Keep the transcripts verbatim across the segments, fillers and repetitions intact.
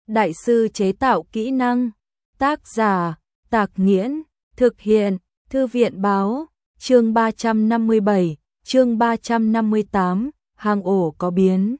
đại sư chế tạo kỹ năng. Tác giả, Tạc Nghiễn, thực hiện, Thư viện báo, chương ba trăm năm mươi bảy, chương ba trăm năm mươi tám, hang ổ có biến.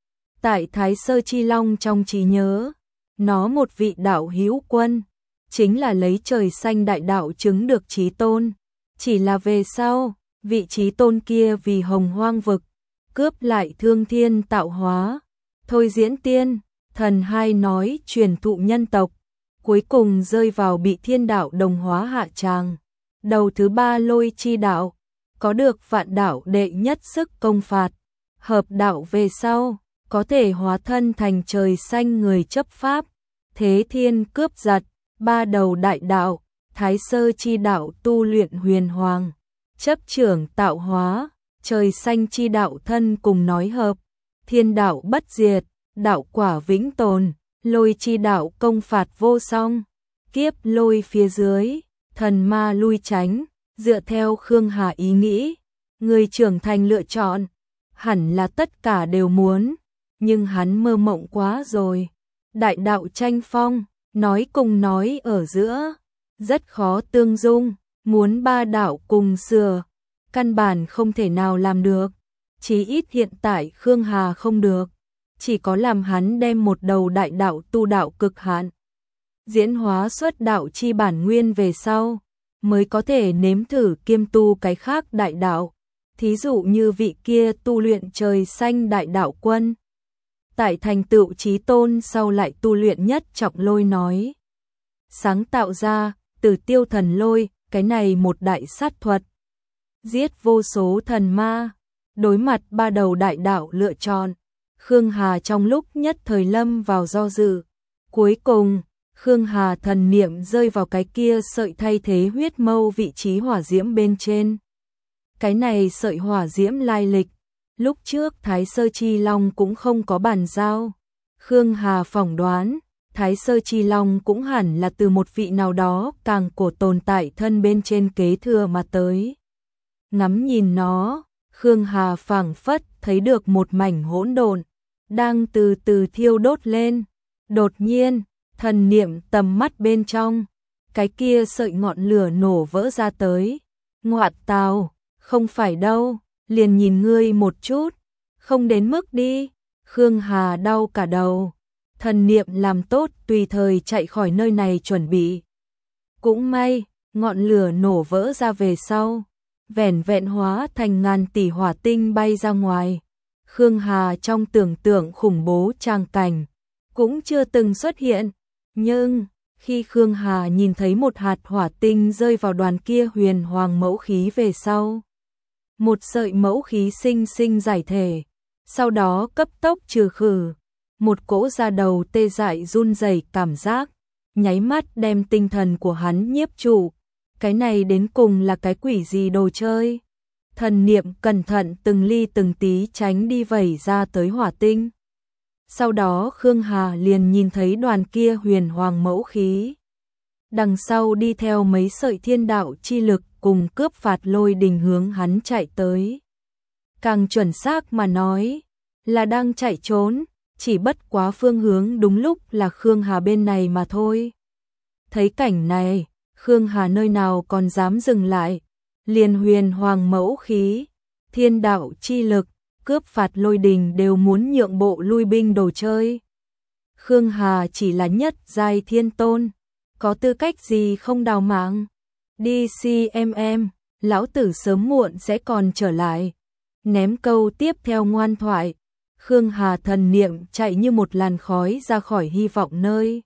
Tại Thái Sơ Chi Long trong trí nhớ, nó một vị đạo hữu quân, chính là lấy trời xanh đại đạo chứng được chí tôn. Chỉ là về sau, vị chí tôn kia vì hồng hoang vực, cướp lại thương thiên tạo hóa, thôi diễn tiên, thần hai nói truyền thụ nhân tộc, cuối cùng rơi vào bị thiên đạo đồng hóa hạ tràng. Đầu thứ ba lôi chi đạo, có được vạn đạo đệ nhất sức công phạt, hợp đạo về sau, có thể hóa thân thành trời xanh người chấp pháp, thế thiên cướp giật, ba đầu đại đạo, Thái Sơ chi đạo tu luyện huyền hoàng, chấp trưởng tạo hóa, trời xanh chi đạo thân cùng nói hợp, thiên đạo bất diệt, đạo quả vĩnh tồn, lôi chi đạo công phạt vô song, kiếp lôi phía dưới, thần ma lui tránh, dựa theo Khương Hà ý nghĩ, người trưởng thành lựa chọn, hẳn là tất cả đều muốn, nhưng hắn mơ mộng quá rồi. Đại đạo tranh phong, nói cùng nói ở giữa, rất khó tương dung, muốn ba đạo cùng sửa, căn bản không thể nào làm được, chí ít hiện tại Khương Hà không được, chỉ có làm hắn đem một đầu đại đạo tu đạo cực hạn, diễn hóa xuất đạo chi bản nguyên về sau, mới có thể nếm thử kiêm tu cái khác đại đạo, thí dụ như vị kia tu luyện trời xanh đại đạo quân. Tại thành tựu chí tôn sau lại tu luyện nhất trọng lôi nói. Sáng tạo ra, từ tiêu thần lôi, cái này một đại sát thuật. Giết vô số thần ma, đối mặt ba đầu đại đạo lựa chọn. Khương Hà trong lúc nhất thời lâm vào do dự. Cuối cùng, Khương Hà thần niệm rơi vào cái kia sợi thay thế huyết mâu vị trí hỏa diễm bên trên. Cái này sợi hỏa diễm lai lịch. Lúc trước Thái Sơ Chi Long cũng không có bàn giao. Khương Hà phỏng đoán, Thái Sơ Chi Long cũng hẳn là từ một vị nào đó càng cổ tồn tại thân bên trên kế thừa mà tới. Ngắm nhìn nó, Khương Hà phảng phất thấy được một mảnh hỗn độn đang từ từ thiêu đốt lên. Đột nhiên, thần niệm tầm mắt bên trong, cái kia sợi ngọn lửa nổ vỡ ra tới. Ngoạn tào, không phải đâu. Liền nhìn ngươi một chút, không đến mức đi. Khương Hà đau cả đầu, thần niệm làm tốt tùy thời chạy khỏi nơi này chuẩn bị. Cũng may, ngọn lửa nổ vỡ ra về sau, vẻn vẹn hóa thành ngàn tỷ hỏa tinh bay ra ngoài. Khương Hà trong tưởng tượng khủng bố trang cảnh, cũng chưa từng xuất hiện. Nhưng, khi Khương Hà nhìn thấy một hạt hỏa tinh rơi vào đoàn kia huyền hoàng mẫu khí về sau, một sợi mẫu khí sinh sinh giải thể, sau đó cấp tốc trừ khử, một cỗ da đầu tê dại run rẩy cảm giác, nháy mắt đem tinh thần của hắn nhiếp trụ. Cái này đến cùng là cái quỷ gì đồ chơi? Thần niệm cẩn thận từng ly từng tí tránh đi vẩy ra tới hỏa tinh. Sau đó Khương Hà liền nhìn thấy đoàn kia huyền hoàng mẫu khí. Đằng sau đi theo mấy sợi thiên đạo chi lực cùng cướp phạt lôi đình hướng hắn chạy tới. Càng chuẩn xác mà nói, là đang chạy trốn, chỉ bất quá phương hướng đúng lúc là Khương Hà bên này mà thôi. Thấy cảnh này, Khương Hà nơi nào còn dám dừng lại, liền huyền hoàng mẫu khí, thiên đạo chi lực, cướp phạt lôi đình đều muốn nhượng bộ lui binh đồ chơi. Khương Hà chỉ là nhất giai thiên tôn, có tư cách gì không đào mạng. Đi xê em em, lão tử sớm muộn sẽ còn trở lại. Ném câu tiếp theo ngoan thoại, Khương Hà thần niệm chạy như một làn khói ra khỏi hy vọng nơi.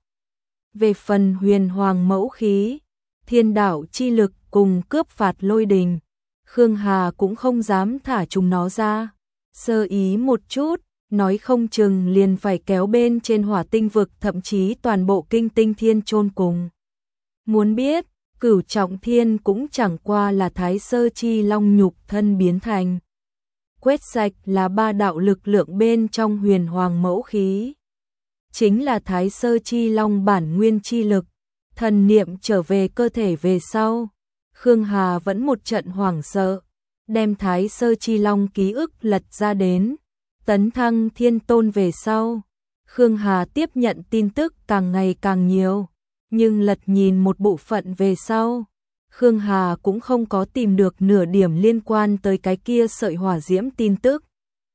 Về phần huyền hoàng mẫu khí, thiên đạo chi lực cùng cướp phạt lôi đình, Khương Hà cũng không dám thả chúng nó ra. Sơ ý một chút, nói không chừng liền phải kéo bên trên hỏa tinh vực, thậm chí toàn bộ kinh tinh thiên chôn cùng. Muốn biết, Cửu Trọng Thiên cũng chẳng qua là Thái Sơ Chi Long nhục thân biến thành. Quét sạch là ba đạo lực lượng bên trong huyền hoàng mẫu khí. Chính là Thái Sơ Chi Long bản nguyên chi lực. Thần niệm trở về cơ thể về sau, Khương Hà vẫn một trận hoảng sợ, đem Thái Sơ Chi Long ký ức lật ra đến. Tấn thăng thiên tôn về sau, Khương Hà tiếp nhận tin tức càng ngày càng nhiều, nhưng lật nhìn một bộ phận về sau, Khương Hà cũng không có tìm được nửa điểm liên quan tới cái kia sợi hỏa diễm tin tức.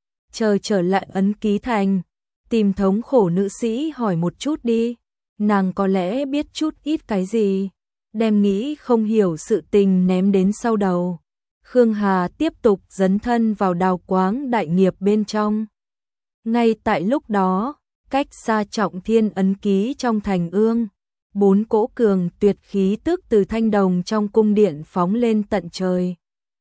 Chờ trở lại Ấn Ký Thành, tìm thống khổ nữ sĩ hỏi một chút đi, nàng có lẽ biết chút ít cái gì, đem nghĩ không hiểu sự tình ném đến sau đầu. Khương Hà tiếp tục dấn thân vào đào quáng đại nghiệp bên trong. Ngay tại lúc đó, cách xa Trọng Thiên ấn ký trong thành ương, bốn cỗ cường tuyệt khí tức từ thanh đồng trong cung điện phóng lên tận trời.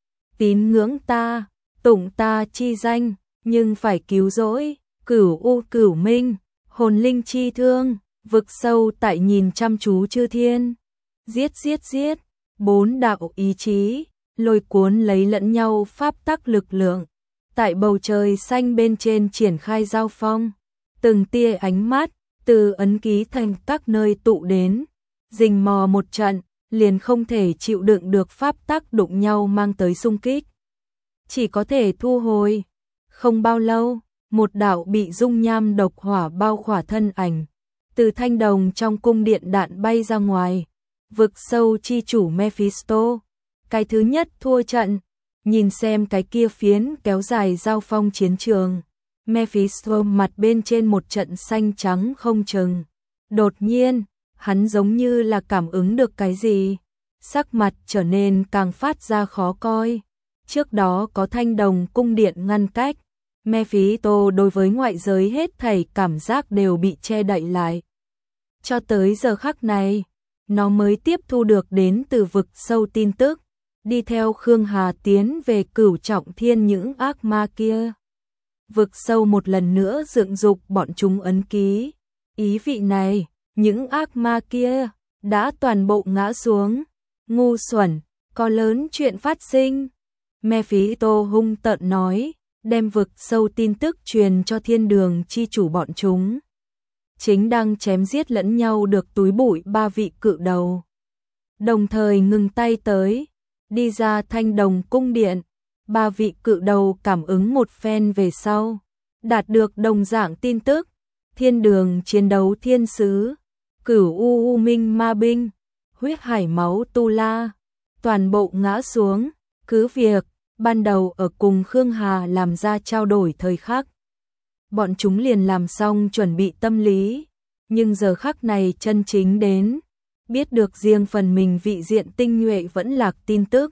Tín ngưỡng ta, tụng ta chi danh, nhưng phải cứu rỗi, cửu u cửu minh, hồn linh chi thương, vực sâu tại nhìn chăm chú chư thiên. Giết giết giết, bốn đạo ý chí, lôi cuốn lấy lẫn nhau pháp tắc lực lượng. Tại bầu trời xanh bên trên triển khai giao phong, từng tia ánh mắt, từ ấn ký thành các nơi tụ đến, rình mò một trận, liền không thể chịu đựng được pháp tắc đụng nhau mang tới xung kích. Chỉ có thể thu hồi. Không bao lâu, một đạo bị dung nham độc hỏa bao khỏa thân ảnh, từ thanh đồng trong cung điện đạn bay ra ngoài. Vực sâu chi chủ Mephisto, cái thứ nhất thua trận, nhìn xem cái kia phiến kéo dài giao phong chiến trường. Mephisto mặt bên trên một trận xanh trắng không chừng. Đột nhiên, hắn giống như là cảm ứng được cái gì, sắc mặt trở nên càng phát ra khó coi. Trước đó có thanh đồng cung điện ngăn cách, Mephisto đối với ngoại giới hết thảy cảm giác đều bị che đậy lại. Cho tới giờ khắc này, nó mới tiếp thu được đến từ vực sâu tin tức, đi theo Khương Hà tiến về Cửu Trọng Thiên những ác ma kia. Vực sâu một lần nữa dựng dục bọn chúng ấn ký. Ý vị này, những ác ma kia đã toàn bộ ngã xuống. Ngu xuẩn, có lớn chuyện phát sinh. Mephisto hung tợn nói, đem vực sâu tin tức truyền cho thiên đường chi chủ bọn chúng. Chính đang chém giết lẫn nhau được túi bụi ba vị cự đầu. Đồng thời ngừng tay tới, đi ra thanh đồng cung điện. Ba vị cự đầu cảm ứng một phen về sau, đạt được đồng dạng tin tức. Thiên đường chiến đấu thiên sứ, cửu u u minh ma binh, huyết hải máu tu la, toàn bộ ngã xuống. Cứ việc, ban đầu ở cùng Khương Hà làm ra trao đổi thời khắc, bọn chúng liền làm xong chuẩn bị tâm lý, nhưng giờ khắc này chân chính đến, biết được riêng phần mình vị diện tinh nhuệ vẫn lạc tin tức.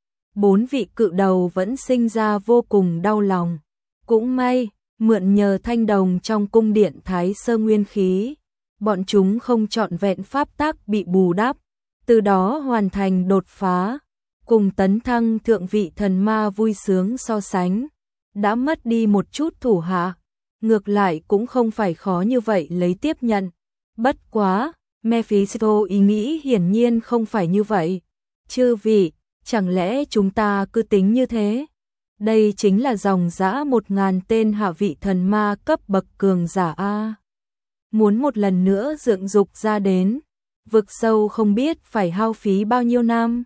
Bốn vị cự đầu vẫn sinh ra vô cùng đau lòng. Cũng may, mượn nhờ thanh đồng trong cung điện Thái Sơ nguyên khí, bọn chúng không trọn vẹn pháp tắc bị bù đắp, từ đó hoàn thành đột phá, cùng tấn thăng thượng vị thần ma vui sướng so sánh, đã mất đi một chút thủ hạ, ngược lại cũng không phải khó như vậy lấy tiếp nhận. Bất quá, Mephisto ý nghĩ hiển nhiên không phải như vậy. Chư vị, chẳng lẽ chúng ta cứ tính như thế? Đây chính là dòng dã một ngàn tên hạ vị thần ma cấp bậc cường giả A. Muốn một lần nữa dựng dục ra đến, vực sâu không biết phải hao phí bao nhiêu năm.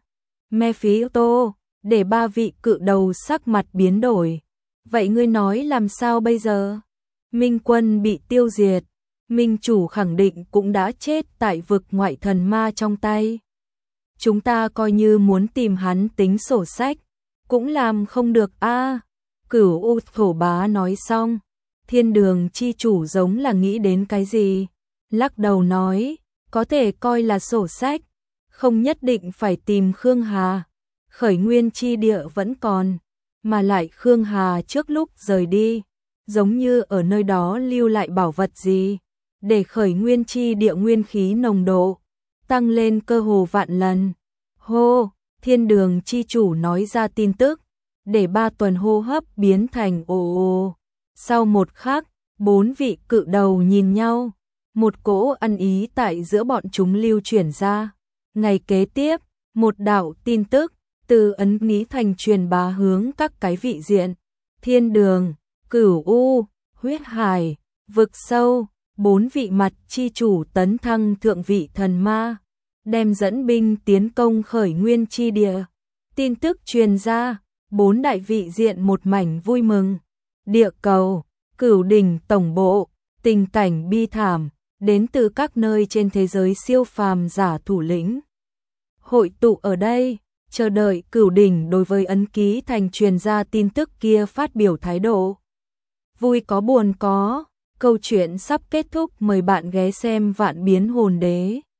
Mephisto, để ba vị cự đầu sắc mặt biến đổi. Vậy ngươi nói làm sao bây giờ? Minh quân bị tiêu diệt, Minh chủ khẳng định cũng đã chết tại vực ngoại thần ma trong tay. Chúng ta coi như muốn tìm hắn tính sổ sách, cũng làm không được a. À, Cửu U thổ bá nói xong, thiên đường chi chủ giống là nghĩ đến cái gì, lắc đầu nói, có thể coi là sổ sách, không nhất định phải tìm Khương Hà, khởi nguyên chi địa vẫn còn, mà lại Khương Hà trước lúc rời đi, giống như ở nơi đó lưu lại bảo vật gì, để khởi nguyên chi địa nguyên khí nồng độ tăng lên cơ hồ vạn lần. Hô, thiên đường chi chủ nói ra tin tức, để ba tuần hô hấp biến thành ồ ồ. Sau một khắc, bốn vị cự đầu nhìn nhau, một cỗ ăn ý tại giữa bọn chúng lưu chuyển ra. Ngày kế tiếp, một đạo tin tức từ ấn ní thành truyền bá hướng các cái vị diện, thiên đường, cửu u, huyết hải, vực sâu, bốn vị mặt chi chủ tấn thăng thượng vị thần ma, đem dẫn binh tiến công khởi nguyên chi địa. Tin tức truyền ra, bốn đại vị diện một mảnh vui mừng. Địa cầu, Cửu đỉnh tổng bộ, Tình cảnh bi thảm đến từ các nơi trên thế giới siêu phàm giả thủ lĩnh hội tụ ở đây, chờ đợi Cửu Đỉnh đối với ấn ký thành truyền ra tin tức kia phát biểu thái độ. Vui có buồn có, câu chuyện sắp kết thúc, mời bạn ghé xem Vạn Biến Hồn Đế.